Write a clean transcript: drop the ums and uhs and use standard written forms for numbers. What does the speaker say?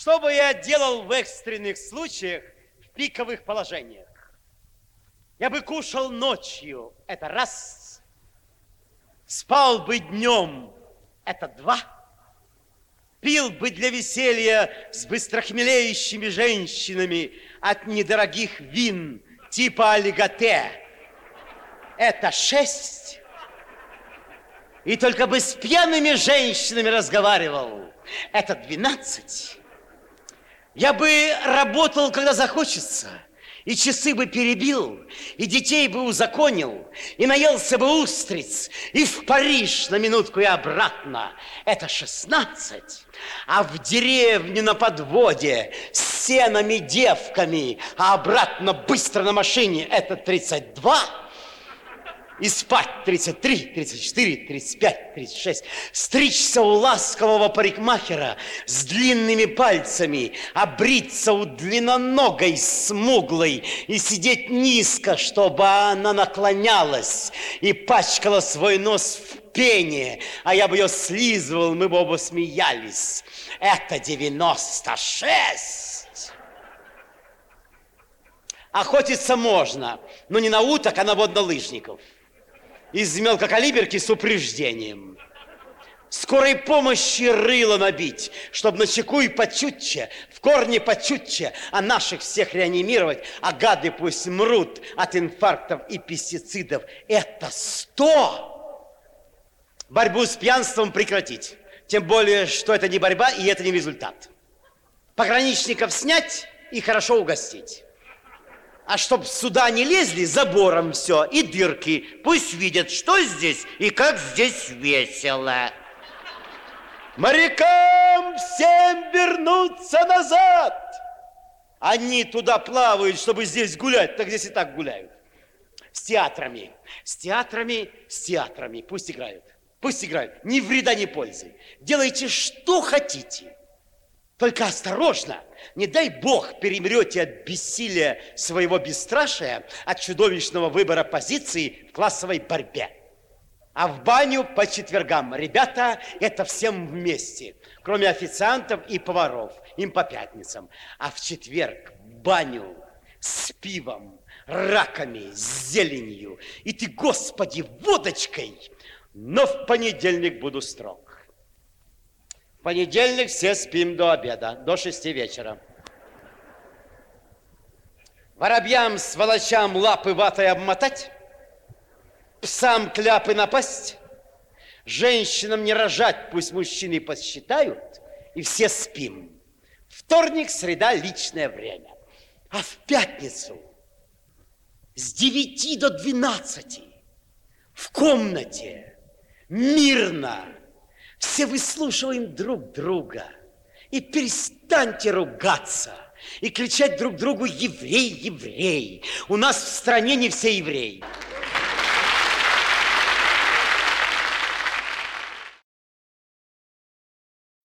Что бы я делал в экстренных случаях, в пиковых положениях? Я бы кушал ночью, это раз. Спал бы днем, это два. Пил бы для веселья с быстрохмелеющими женщинами от недорогих вин типа олиготе. Это 6. И только бы с пьяными женщинами разговаривал. Это 12. Я бы работал, когда захочется, и часы бы перебил, и детей бы узаконил, и наелся бы устриц, и в Париж на минутку и обратно. Это 16. А в деревню на подводе с сенами, девками, а обратно быстро на машине. Это 32. И спать 33, 34, 35, 36. Стричься у ласкового парикмахера с длинными пальцами, а бриться у длинноногой, смуглой и сидеть низко, чтобы она наклонялась и пачкала свой нос в пене, а я бы ее слизывал, мы бы оба смеялись. Это 96. Охотиться можно, но не на уток, а на воднолыжников. Из мелкокалиберки с упреждением. Скорой помощи рыло набить, чтобы начеку и почутче, в корне почутче, а наших всех реанимировать, а гады пусть мрут от инфарктов и пестицидов. Это 100. Борьбу с пьянством прекратить. Тем более, что это не борьба и это не результат. Пограничников снять и хорошо угостить. А чтоб сюда не лезли, забором все, и дырки. Пусть видят, что здесь и как здесь весело. Морякам всем вернуться назад. Они туда плавают, чтобы здесь гулять, так здесь и так гуляют. С театрами. Пусть играют. Ни вреда, ни пользы. Делайте, что хотите. Только осторожно, не дай бог перемрете от бессилия своего бесстрашия, от чудовищного выбора позиции в классовой борьбе. А в баню по четвергам. Ребята, это всем вместе, кроме официантов и поваров, им по пятницам. А в четверг в баню с пивом, раками, с зеленью. И ты, Господи, водочкой, но в понедельник буду строг. В понедельник все спим до обеда, до 6 вечера. Воробьям, сволочам лапы ватой обмотать, псам кляпы напасть, женщинам не рожать, пусть мужчины посчитают, и все спим. Вторник, среда, личное время. А в пятницу с 9 до 12 в комнате мирно все выслушиваем друг друга. И перестаньте ругаться и кричать друг другу: еврей, еврей. У нас в стране не все евреи.